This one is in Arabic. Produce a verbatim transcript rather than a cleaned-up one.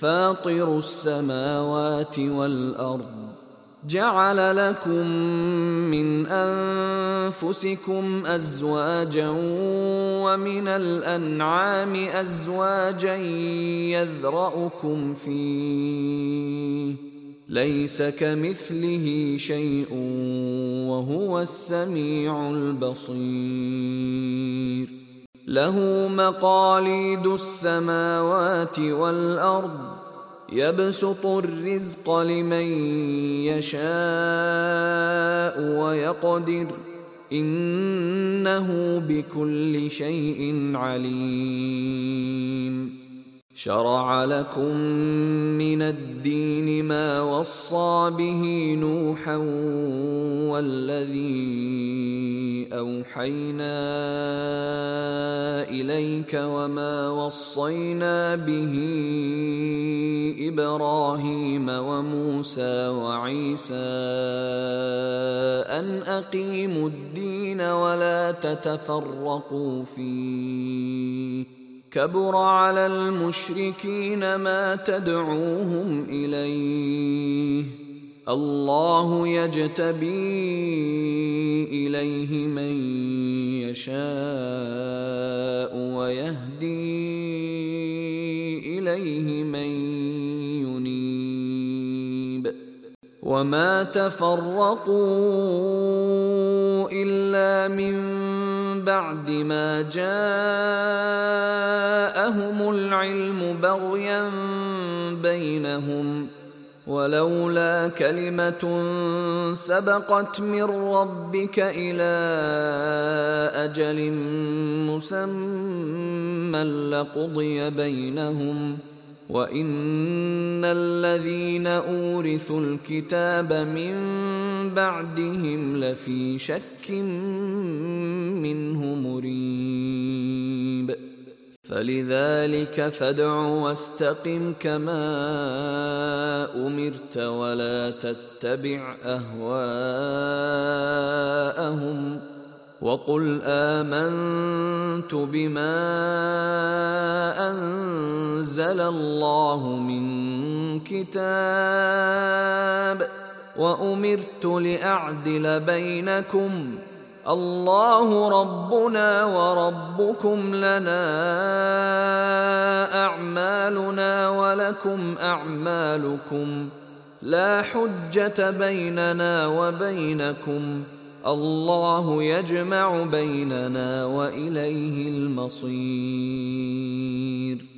فاطر السماوات والأرض جعل لكم من أنفسكم أزواجا ومن الأنعام أزواجا يذرأكم فيه ليس كمثله شيء وهو السميع البصير له مقاليد السماوات والأرض يبسط الرزق لمن يشاء ويقدر إنه بكل شيء عليم شرع لكم من الدين ما وصى به نوحا والذي أوحينا إليك وما وصينا به إبراهيم وموسى وعيسى أن أقيموا الدين ولا تتفرقوا فيه كبر على المشركين ما تدعوهم إليه الله يجتبي إليه من يشاء ويهدي إليه من ينيب وما تفرقوا إلا من بعد ما جاءهم العلم بغيا بينهم ولولا كلمة سبقت من ربك إلى أجل مسمى لقضي بينهم وإن الذين أورثوا الكتاب من بعدهم لفي شك منه مريب فلذلك فادع واستقم كما أمرت ولا تتبع أهواءهم وقل آمنت بما أنزل الله من كتاب وأمرت لأعدل بينكم الله ربنا وربكم لنا أعمالنا ولكم أعمالكم لا حجة بيننا وبينكم الله يجمع بيننا وإليه المصير